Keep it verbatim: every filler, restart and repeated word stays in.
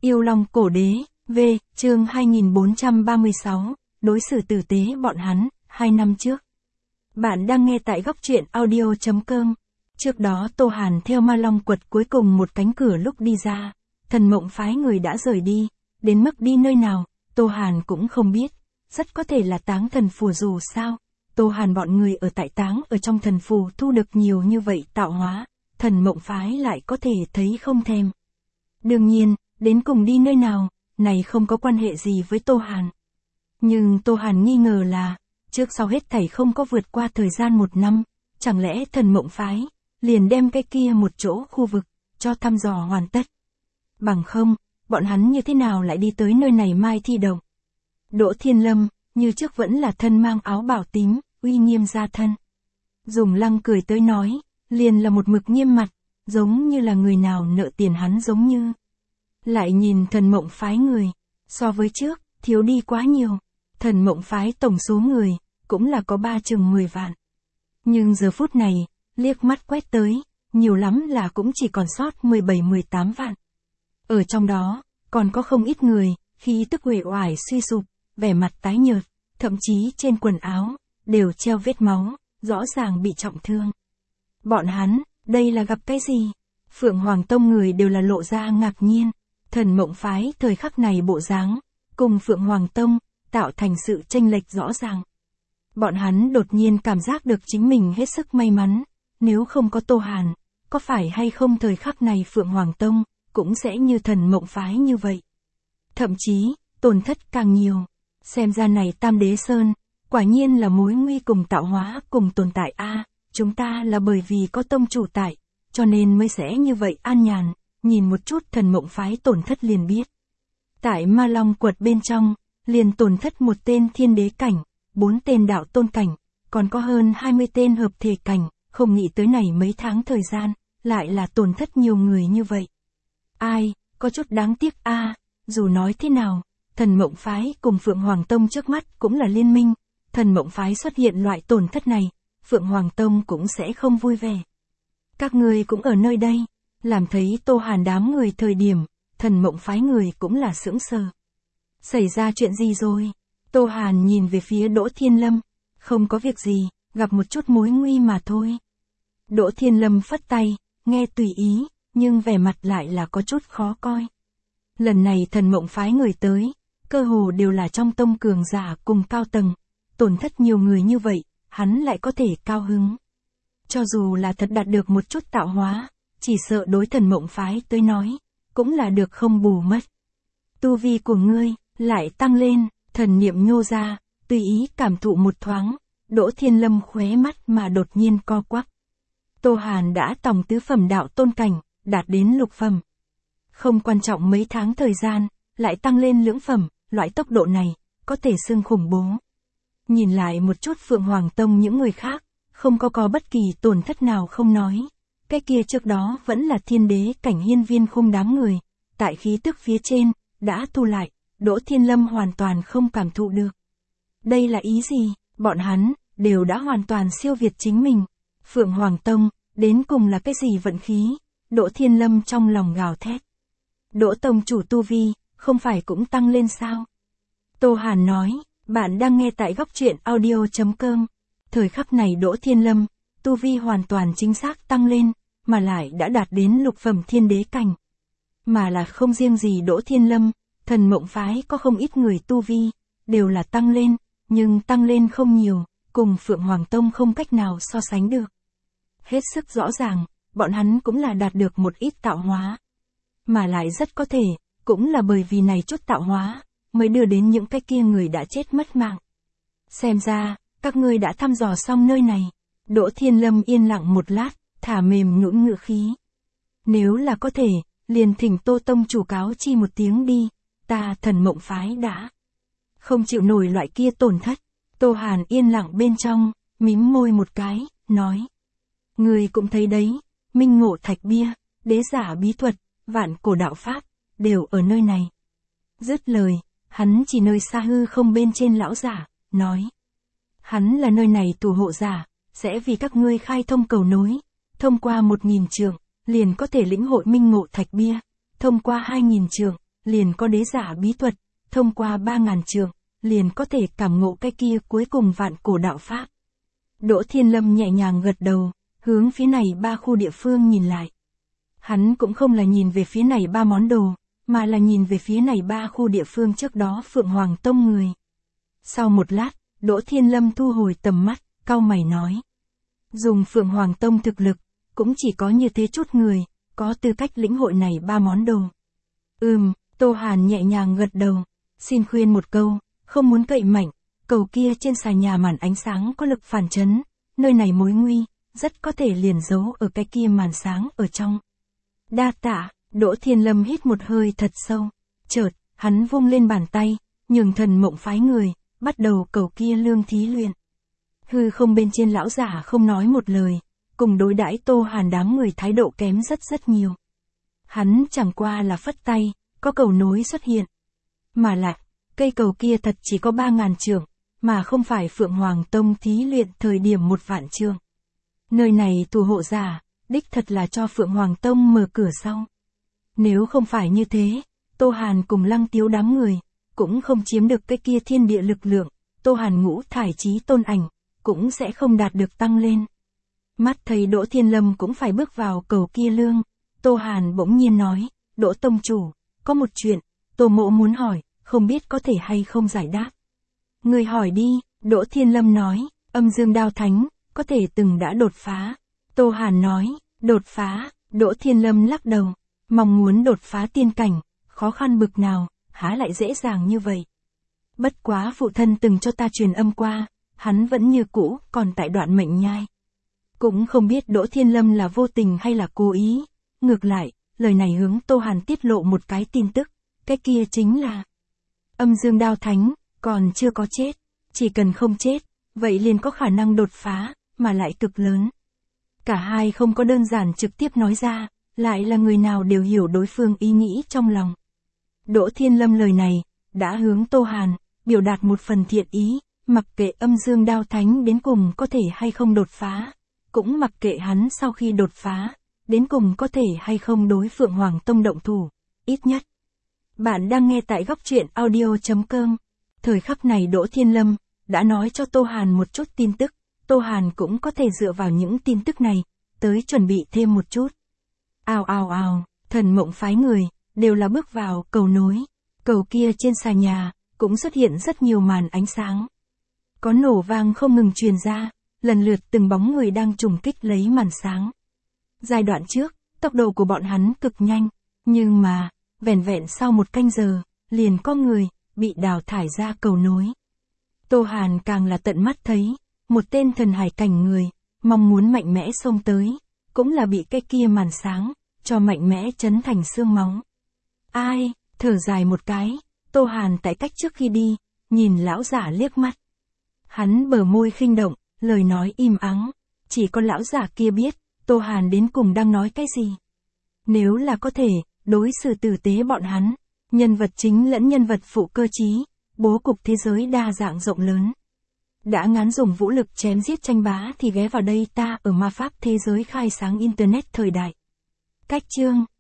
Yêu Long Cổ Đế, V, chương hai nghìn bốn trăm ba mươi sáu, đối xử tử tế bọn hắn, hai năm trước. Bạn đang nghe tại góc truyện audio chấm com. Trước đó Tô Hàn theo Ma Long quật cuối cùng một cánh cửa lúc đi ra, Thần Mộng phái người đã rời đi, đến mức đi nơi nào, Tô Hàn cũng không biết, rất có thể là Táng Thần Phù dù sao. Tô Hàn bọn người ở tại Táng ở trong thần phù thu được nhiều như vậy tạo hóa, Thần Mộng phái lại có thể thấy không thèm. Đương nhiên, đến cùng đi nơi nào, này không có quan hệ gì với Tô Hàn. Nhưng Tô Hàn nghi ngờ là, trước sau hết thảy không có vượt qua thời gian một năm, chẳng lẽ Thần Mộng phái liền đem cái kia một chỗ khu vực cho thăm dò hoàn tất. Bằng không, bọn hắn như thế nào lại đi tới nơi này Mai Thi Động. Đỗ Thiên Lâm, như trước vẫn là thân mang áo bảo tím, uy nghiêm ra thân. Dùng Lăng cười tới nói, liền là một mực nghiêm mặt, giống như là người nào nợ tiền hắn giống như. Lại nhìn Thần Mộng phái người, so với trước, thiếu đi quá nhiều. Thần Mộng phái tổng số người, cũng là có ba chừng mười vạn. Nhưng giờ phút này, liếc mắt quét tới, nhiều lắm là cũng chỉ còn sót mười bảy mười tám vạn. Ở trong đó, còn có không ít người, khí tức uể oải suy sụp, vẻ mặt tái nhợt, thậm chí trên quần áo, đều treo vết máu, rõ ràng bị trọng thương. Bọn hắn, đây là gặp cái gì? Phượng Hoàng Tông người đều là lộ ra ngạc nhiên. Thần Mộng phái thời khắc này bộ dáng, cùng Phượng Hoàng Tông, tạo thành sự chênh lệch rõ ràng. Bọn hắn đột nhiên cảm giác được chính mình hết sức may mắn, nếu không có Tô Hàn, có phải hay không thời khắc này Phượng Hoàng Tông, cũng sẽ như Thần Mộng phái như vậy. Thậm chí, tổn thất càng nhiều. Xem ra này Tam Đế Sơn, quả nhiên là mối nguy cùng tạo hóa cùng tồn tại a. Chúng ta là bởi vì có tông chủ tại, cho nên mới sẽ như vậy an nhàn, nhìn một chút Thần Mộng phái tổn thất liền biết. Tại Ma Long quật bên trong, liền tổn thất một tên thiên đế cảnh, bốn tên đạo tôn cảnh, còn có hơn hai mươi tên hợp thể cảnh, không nghĩ tới này mấy tháng thời gian, lại là tổn thất nhiều người như vậy. Ai, có chút đáng tiếc a. Dù nói thế nào, Thần Mộng phái cùng Phượng Hoàng Tông trước mắt cũng là liên minh, Thần Mộng phái xuất hiện loại tổn thất này, Phượng Hoàng Tông cũng sẽ không vui vẻ. Các người cũng ở nơi đây, làm thấy Tô Hàn đám người thời điểm, Thần Mộng phái người cũng là sững sờ. Xảy ra chuyện gì rồi? Tô Hàn nhìn về phía Đỗ Thiên Lâm, không có việc gì, gặp một chút mối nguy mà thôi. Đỗ Thiên Lâm phất tay, nghe tùy ý, nhưng vẻ mặt lại là có chút khó coi. Lần này Thần Mộng phái người tới, cơ hồ đều là trong tông cường giả cùng cao tầng, tổn thất nhiều người như vậy, hắn lại có thể cao hứng. Cho dù là thật đạt được một chút tạo hóa, chỉ sợ đối Thần Mộng phái tới nói, cũng là được không bù mất. Tu vi của ngươi, lại tăng lên, thần niệm nhô ra, tùy ý cảm thụ một thoáng, Đỗ Thiên Lâm khóe mắt mà đột nhiên co quắp. Tô Hàn đã tòng tứ phẩm đạo tôn cảnh, đạt đến lục phẩm. Không quan trọng mấy tháng thời gian, lại tăng lên lưỡng phẩm, loại tốc độ này, có thể xưng khủng bố. Nhìn lại một chút Phượng Hoàng Tông những người khác, không có có bất kỳ tổn thất nào không nói. Cái kia trước đó vẫn là thiên đế cảnh hiên viên khung đám người, tại khí tức phía trên, đã thu lại, Đỗ Thiên Lâm hoàn toàn không cảm thụ được. Đây là ý gì? Bọn hắn, đều đã hoàn toàn siêu việt chính mình. Phượng Hoàng Tông, đến cùng là cái gì vận khí? Đỗ Thiên Lâm trong lòng gào thét. Đỗ Tông chủ tu vi, không phải cũng tăng lên sao? Tô Hàn nói, bạn đang nghe tại góc truyện audio chấm com. Thời khắc này Đỗ Thiên Lâm, tu vi hoàn toàn chính xác tăng lên, mà lại đã đạt đến lục phẩm thiên đế cảnh. Mà là không riêng gì Đỗ Thiên Lâm, Thần Mộng phái có không ít người tu vi, đều là tăng lên, nhưng tăng lên không nhiều, cùng Phượng Hoàng Tông không cách nào so sánh được. Hết sức rõ ràng, bọn hắn cũng là đạt được một ít tạo hóa. Mà lại rất có thể, cũng là bởi vì này chút tạo hóa, mới đưa đến những cái kia người đã chết mất mạng. Xem ra, các ngươi đã thăm dò xong nơi này. Đỗ Thiên Lâm yên lặng một lát, thả mềm nhũn ngữ khí. Nếu là có thể, liền thỉnh Tô Tông chủ cáo chi một tiếng đi, ta Thần Mộng phái đã không chịu nổi loại kia tổn thất. Tô Hàn yên lặng bên trong, mím môi một cái, nói. Người cũng thấy đấy, minh ngộ thạch bia, đế giả bí thuật, vạn cổ đạo pháp, đều ở nơi này. Dứt lời, hắn chỉ nơi xa hư không bên trên lão giả, nói. Hắn là nơi này thủ hộ giả, sẽ vì các ngươi khai thông cầu nối, thông qua một nghìn trượng, liền có thể lĩnh hội minh ngộ thạch bia, thông qua hai nghìn trượng, liền có đế giả bí thuật, thông qua ba ngàn trượng, liền có thể cảm ngộ cái kia cuối cùng vạn cổ đạo pháp. Đỗ Thiên Lâm nhẹ nhàng gật đầu, hướng phía này ba khu địa phương nhìn lại. Hắn cũng không là nhìn về phía này ba món đồ, mà là nhìn về phía này ba khu địa phương trước đó Phượng Hoàng Tông người. Sau một lát, Đỗ Thiên Lâm thu hồi tầm mắt, cau mày nói. Dùng Phượng Hoàng Tông thực lực, cũng chỉ có như thế chút người, có tư cách lĩnh hội này ba món đồ. Ừm, Tô Hàn nhẹ nhàng gật đầu, xin khuyên một câu, không muốn cậy mạnh, cầu kia trên xà nhà màn ánh sáng có lực phản chấn, nơi này mối nguy, rất có thể liền giấu ở cái kia màn sáng ở trong. Đa tạ, Đỗ Thiên Lâm hít một hơi thật sâu, chợt, hắn vung lên bàn tay, nhường thần mộng phái người, bắt đầu cầu kia lương thí luyện. Hư không bên trên lão giả không nói một lời, cùng đối đãi Tô Hàn đám người thái độ kém rất rất nhiều. Hắn chẳng qua là phất tay, có cầu nối xuất hiện. Mà lại, cây cầu kia thật chỉ có ba ngàn trượng, mà không phải Phượng Hoàng Tông thí luyện thời điểm một vạn trượng. Nơi này thủ hộ giả, đích thật là cho Phượng Hoàng Tông mở cửa sau. Nếu không phải như thế, Tô Hàn cùng Lăng Tiếu đám người, cũng không chiếm được cái kia thiên địa lực lượng, Tô Hàn ngũ thải chí tôn ảnh, cũng sẽ không đạt được tăng lên. Mắt thấy Đỗ Thiên Lâm cũng phải bước vào cầu kia lương, Tô Hàn bỗng nhiên nói, Đỗ Tông Chủ, có một chuyện, Tô Mộ muốn hỏi, không biết có thể hay không giải đáp. Người hỏi đi, Đỗ Thiên Lâm nói, âm dương đao thánh, có thể từng đã đột phá. Tô Hàn nói, đột phá, Đỗ Thiên Lâm lắc đầu, mong muốn đột phá tiên cảnh, khó khăn bực nào, há lại dễ dàng như vậy. Bất quá phụ thân từng cho ta truyền âm qua, hắn vẫn như cũ, còn tại đoạn mệnh nhai. Cũng không biết Đỗ Thiên Lâm là vô tình hay là cố ý, ngược lại, lời này hướng Tô Hàn tiết lộ một cái tin tức, cái kia chính là âm dương đao thánh, còn chưa có chết, chỉ cần không chết, vậy liền có khả năng đột phá, mà lại cực lớn. Cả hai không có đơn giản trực tiếp nói ra, lại là người nào đều hiểu đối phương ý nghĩ trong lòng. Đỗ Thiên Lâm lời này, đã hướng Tô Hàn, biểu đạt một phần thiện ý, mặc kệ âm dương đao thánh đến cùng có thể hay không đột phá, cũng mặc kệ hắn sau khi đột phá, đến cùng có thể hay không đối Phượng Hoàng Tông động thủ, ít nhất. Bạn đang nghe tại góc truyện audio chấm com. Thời khắc này Đỗ Thiên Lâm, đã nói cho Tô Hàn một chút tin tức, Tô Hàn cũng có thể dựa vào những tin tức này, tới chuẩn bị thêm một chút. Ào ào ào, thần mộng phái người, đều là bước vào cầu nối, cầu kia trên xà nhà, cũng xuất hiện rất nhiều màn ánh sáng. Có nổ vang không ngừng truyền ra, lần lượt từng bóng người đang trùng kích lấy màn sáng. Giai đoạn trước, tốc độ của bọn hắn cực nhanh, nhưng mà, vẻn vẹn sau một canh giờ, liền có người, bị đào thải ra cầu nối. Tô Hàn càng là tận mắt thấy, một tên thần hải cảnh người, mong muốn mạnh mẽ xông tới, cũng là bị cái kia màn sáng, cho mạnh mẽ chấn thành xương máu. Ai, thở dài một cái, Tô Hàn tại cách trước khi đi, nhìn lão giả liếc mắt. Hắn bờ môi khinh động, lời nói im ắng, chỉ có lão giả kia biết, Tô Hàn đến cùng đang nói cái gì. Nếu là có thể, đối xử tử tế bọn hắn, nhân vật chính lẫn nhân vật phụ cơ trí, bố cục thế giới đa dạng rộng lớn. Đã ngán dùng vũ lực chém giết tranh bá thì ghé vào đây ta ở ma pháp thế giới khai sáng Internet thời đại. Cách chương